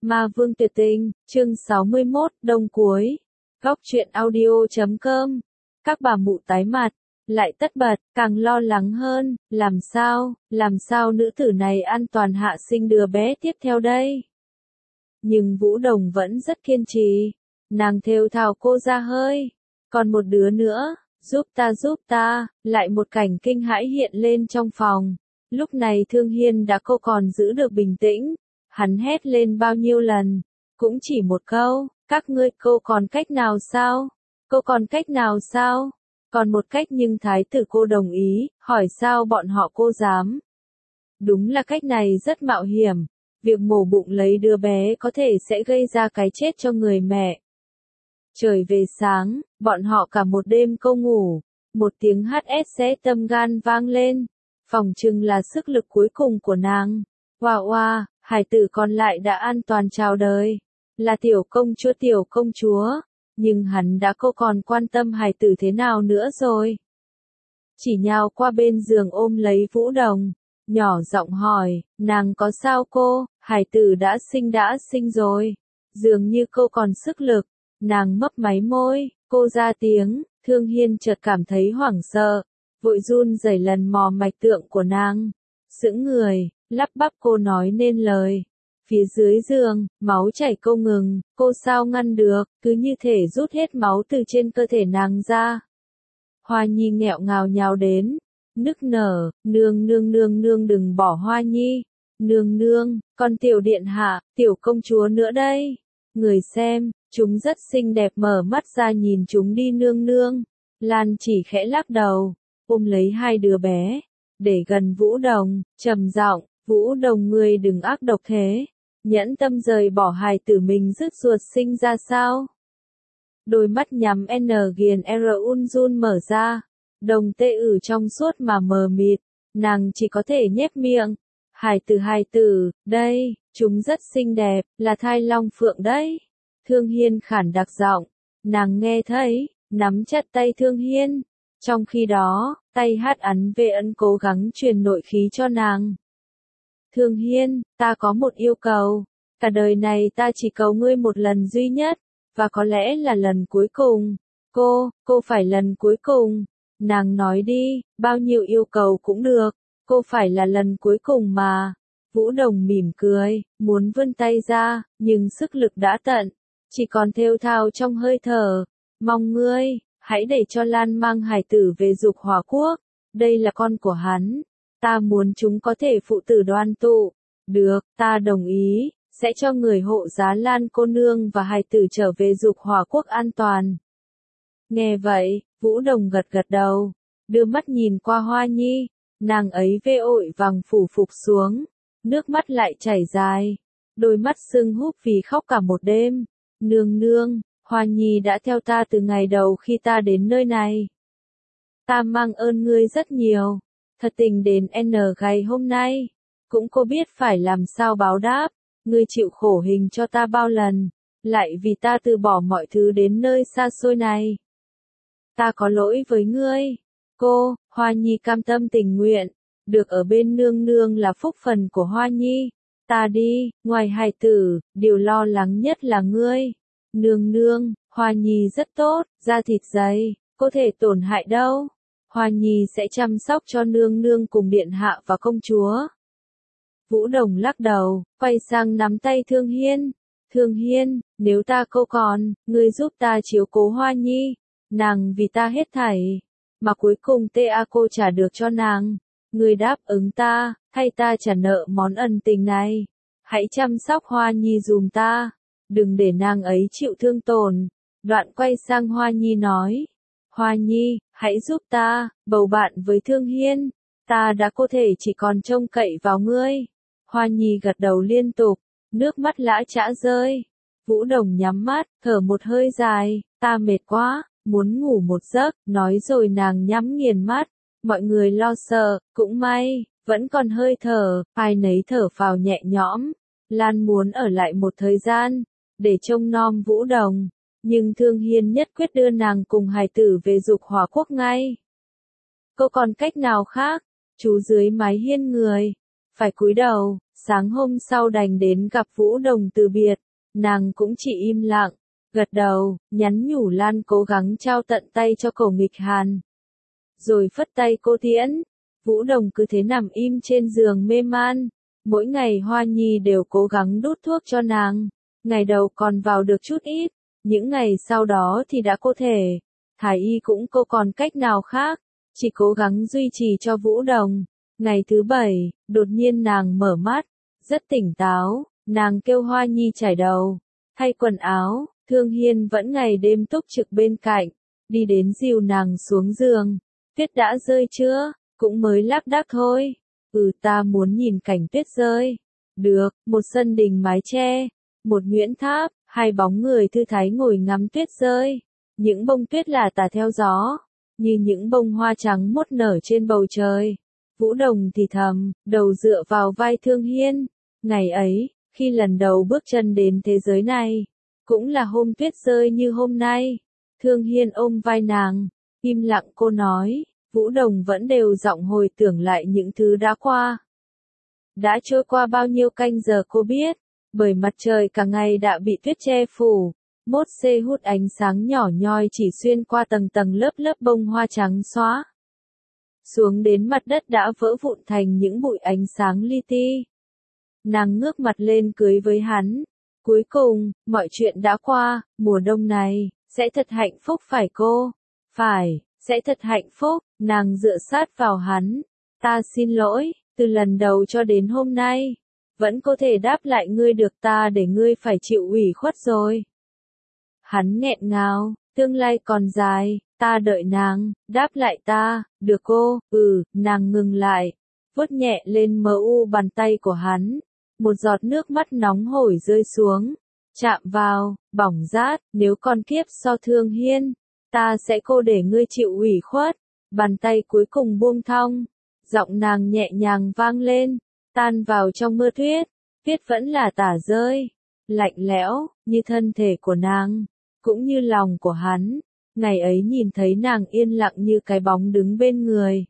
Ma Vương Tuyệt Tình, chương 61, đông cuối. Góc truyện audio.com. Các bà mụ tái mặt, lại tất bật, càng lo lắng hơn, làm sao nữ tử này an toàn hạ sinh đứa bé tiếp theo đây? Nhưng Vũ Đồng vẫn rất kiên trì, nàng thều thào cô ra hơi, còn một đứa nữa, giúp ta, lại một cảnh kinh hãi hiện lên trong phòng. Lúc này Thương Hiên đã cô còn giữ được bình tĩnh, hắn hét lên bao nhiêu lần, cũng chỉ một câu, các ngươi cô còn cách nào sao? Cô còn cách nào sao? Còn một cách nhưng thái tử cô đồng ý, hỏi sao bọn họ cô dám. Đúng là cách này rất mạo hiểm, việc mổ bụng lấy đứa bé có thể sẽ gây ra cái chết cho người mẹ. Trời về sáng, bọn họ cả một đêm câu ngủ, một tiếng HS xé tâm gan vang lên, phỏng chừng là sức lực cuối cùng của nàng. Oa, hải tử còn lại đã an toàn chào đời, là tiểu công chúa, nhưng hắn đã cô còn quan tâm hải tử thế nào nữa rồi. Chỉ nhào qua bên giường ôm lấy Vũ Đồng, nhỏ giọng hỏi, nàng có sao cô, hải tử đã sinh rồi, dường như cô còn sức lực, nàng mấp máy môi, cô ra tiếng, Thương Hiên chợt cảm thấy hoảng sợ, vội run rẩy lần mò mạch tượng của nàng, sững người, lắp bắp cô nói nên lời. Phía dưới giường, máu chảy không ngừng, cô sao ngăn được, cứ như thể rút hết máu từ trên cơ thể nàng ra. Hoa Nhi nghẹo ngào nhào đến, nức nở, nương đừng bỏ Hoa Nhi, nương, con tiểu điện hạ, tiểu công chúa nữa đây. Người xem, chúng rất xinh đẹp mở mắt ra nhìn chúng đi nương. Lan chỉ khẽ lắc đầu, ôm lấy hai đứa bé, để gần Vũ Đồng, trầm giọng, Vũ Đồng ngươi đừng ác độc thế, nhẫn tâm rời bỏ hài tử mình rứt ruột sinh ra sao? Đôi mắt nhắm N ghiền R Unjun mở ra, đồng tê ử trong suốt mà mờ mịt, nàng chỉ có thể nhếch miệng. Hài tử, đây, chúng rất xinh đẹp, là thai long phượng đấy. Thương Hiên khản đặc giọng, nàng nghe thấy, nắm chặt tay Thương Hiên. Trong khi đó, tay HNVN cố gắng truyền nội khí cho nàng. Thương Hiên, ta có một yêu cầu, cả đời này ta chỉ cầu ngươi một lần duy nhất, và có lẽ là lần cuối cùng. Cô phải lần cuối cùng. Nàng nói đi, bao nhiêu yêu cầu cũng được, cô phải là lần cuối cùng mà. Vũ Đồng mỉm cười, muốn vươn tay ra, nhưng sức lực đã tận, chỉ còn thều thào trong hơi thở. Mong ngươi, hãy để cho Lan mang hải tử về Dục Hỏa Quốc, đây là con của hắn. Ta muốn chúng có thể phụ tử đoàn tụ. Được, ta đồng ý, sẽ cho người hộ giá Lan cô nương và hài tử trở về Dục Hỏa Quốc an toàn. Nghe vậy, Vũ Đồng gật đầu, đưa mắt nhìn qua Hoa Nhi, nàng ấy vội vàng phủ phục xuống, nước mắt lại chảy dài, đôi mắt sưng húp vì khóc cả một đêm. Nương, Hoa Nhi đã theo ta từ ngày đầu khi ta đến nơi này. Ta mang ơn ngươi rất nhiều. Thật tình đến N ngày hôm nay, cũng cô biết phải làm sao báo đáp, ngươi chịu khổ hình cho ta bao lần, lại vì ta từ bỏ mọi thứ đến nơi xa xôi này. Ta có lỗi với ngươi. Cô, Hoa Nhi cam tâm tình nguyện, được ở bên nương là phúc phần của Hoa Nhi. Ta đi, ngoài hài tử, điều lo lắng nhất là ngươi. Nương, Hoa Nhi rất tốt, da thịt dày, có thể tổn hại đâu. Hoa Nhi sẽ chăm sóc cho nương cùng điện hạ và công chúa. Vũ Đồng lắc đầu, quay sang nắm tay Thương Hiên. Thương Hiên, nếu ta cô còn, ngươi giúp ta chiếu cố Hoa Nhi. Nàng vì ta hết thảy, mà cuối cùng ta cô trả được cho nàng. Ngươi đáp ứng ta, thay ta trả nợ món ân tình này. Hãy chăm sóc Hoa Nhi dùm ta, đừng để nàng ấy chịu thương tổn. Đoạn quay sang Hoa Nhi nói. Hoa Nhi, hãy giúp ta, bầu bạn với Thương Hiên, ta đã có thể chỉ còn trông cậy vào ngươi. Hoa Nhi gật đầu liên tục, nước mắt lã chã rơi. Vũ Đồng nhắm mắt, thở một hơi dài, ta mệt quá, muốn ngủ một giấc, nói rồi nàng nhắm nghiền mắt. Mọi người lo sợ, cũng may, vẫn còn hơi thở, ai nấy thở phào nhẹ nhõm. Lan muốn ở lại một thời gian, để trông nom Vũ Đồng. Nhưng Thương Hiên nhất quyết đưa nàng cùng hài tử về Dục Hỏa Quốc ngay. Cô còn cách nào khác? Chú dưới mái hiên người, phải cúi đầu, Sáng hôm sau đành đến gặp Vũ Đồng từ biệt, nàng cũng chỉ im lặng, gật đầu, nhắn nhủ Lan cố gắng trao tận tay cho Cổ Nghịch Hàn. Rồi phất tay cô tiễn, Vũ Đồng cứ thế nằm im trên giường mê man. Mỗi ngày Hoa Nhi đều cố gắng đút thuốc cho nàng, ngày đầu còn vào được chút ít, những ngày sau đó thì đã cô thể. Thái y cũng cô còn cách nào khác, chỉ cố gắng duy trì cho Vũ Đồng. Ngày thứ 7, đột nhiên nàng mở mắt, rất tỉnh táo, nàng kêu Hoa Nhi trải đầu, thay quần áo, Thương Hiên vẫn ngày đêm túc trực bên cạnh, đi đến dìu nàng xuống giường. Tuyết đã rơi chưa? Cũng mới lác đác thôi. Ta muốn nhìn cảnh tuyết rơi. Được, một sân đình mái che, một nhuyễn tháp, hai bóng người thư thái ngồi ngắm tuyết rơi. Những bông tuyết lả tả theo gió, như những bông hoa trắng mốt nở trên bầu trời. Vũ Đồng thì thầm, đầu dựa vào vai Thương Hiên. Ngày ấy, khi lần đầu bước chân đến thế giới này, cũng là hôm tuyết rơi như hôm nay. Thương Hiên ôm vai nàng, im lặng cô nói, Vũ Đồng vẫn đều giọng hồi tưởng lại những thứ đã qua. Đã trôi qua bao nhiêu canh giờ cô biết, bởi mặt trời cả ngày đã bị tuyết che phủ. Mốt xê hút ánh sáng nhỏ nhoi chỉ xuyên qua tầng tầng lớp lớp bông hoa trắng xóa. Xuống đến mặt đất đã vỡ vụn thành những bụi ánh sáng li ti. Nàng ngước mặt lên cười với hắn. Cuối cùng, mọi chuyện đã qua, mùa đông này, sẽ thật hạnh phúc phải cô? Phải, sẽ thật hạnh phúc, nàng dựa sát vào hắn. Ta xin lỗi, từ lần đầu cho đến hôm nay, vẫn có thể đáp lại ngươi được ta để ngươi phải chịu ủy khuất rồi. Hắn nghẹn ngào, tương lai còn dài, ta đợi nàng, đáp lại ta, được cô, nàng ngừng lại, vuốt nhẹ lên mờ u bàn tay của hắn, một giọt nước mắt nóng hổi rơi xuống, chạm vào, bỏng rát, nếu con kiếp so Thương Hiên, ta sẽ cô để ngươi chịu ủy khuất, bàn tay cuối cùng buông thong, giọng nàng nhẹ nhàng vang lên, tan vào trong mưa tuyết, tuyết vẫn là tả rơi, lạnh lẽo, như thân thể của nàng, cũng như lòng của hắn. Ngày ấy nhìn thấy nàng yên lặng như cái bóng đứng bên người.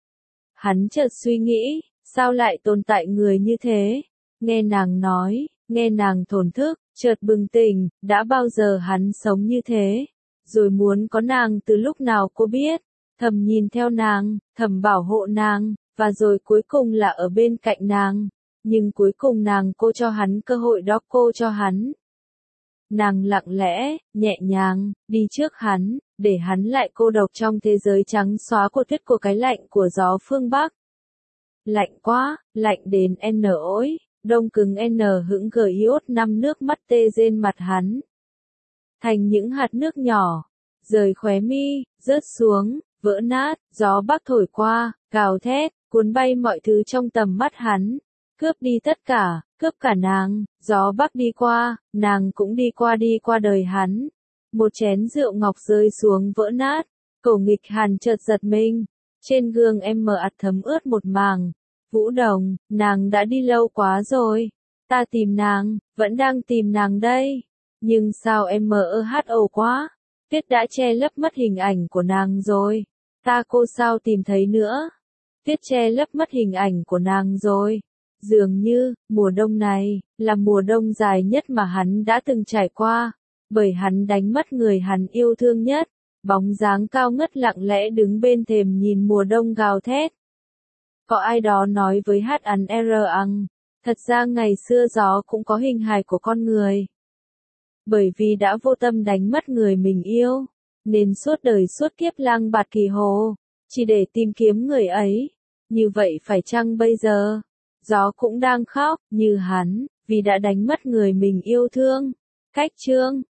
Hắn chợt suy nghĩ, sao lại tồn tại người như thế? Nghe nàng nói, nghe nàng thổn thức, chợt bừng tỉnh, đã bao giờ hắn sống như thế? Rồi muốn có nàng từ lúc nào cô biết? Thầm nhìn theo nàng, thầm bảo hộ nàng, và rồi cuối cùng là ở bên cạnh nàng. Nhưng cuối cùng nàng cô cho hắn cơ hội đó, cô cho hắn. Nàng lặng lẽ, nhẹ nhàng, đi trước hắn, để hắn lại cô độc trong thế giới trắng xóa của tuyết, của cái lạnh của gió phương Bắc. Lạnh quá, lạnh đến ối, đông cứng hững gờ iốt, năm nước mắt tê trên mặt hắn. Thành những hạt nước nhỏ, rời khóe mi, rớt xuống, vỡ nát, gió Bắc thổi qua, gào thét, cuốn bay mọi thứ trong tầm mắt hắn. Cướp đi tất cả, cướp cả nàng, gió Bắc đi qua, nàng cũng đi qua đời hắn. Một chén rượu ngọc rơi xuống vỡ nát, Cổ Nghịch Hàn chợt giật mình, trên gương em mờ ạt thấm ướt một mảng. Vũ Đồng, nàng đã đi lâu quá rồi, ta tìm nàng, vẫn đang tìm nàng đây, nhưng sao em mờ quá, tuyết đã che lấp mất hình ảnh của nàng rồi, cô sao tìm thấy nữa, tuyết che lấp mất hình ảnh của nàng rồi. Dường như, mùa đông này, là mùa đông dài nhất mà hắn đã từng trải qua, bởi hắn đánh mất người hắn yêu thương nhất, bóng dáng cao ngất lặng lẽ đứng bên thềm nhìn mùa đông gào thét. Có ai đó nói với HNR, thật ra ngày xưa gió cũng có hình hài của con người. Bởi vì đã vô tâm đánh mất người mình yêu, nên suốt đời suốt kiếp lang bạt kỳ hồ, chỉ để tìm kiếm người ấy. Như vậy phải chăng bây giờ? Gió cũng đang khóc, như hắn, vì đã đánh mất người mình yêu thương. Cách chương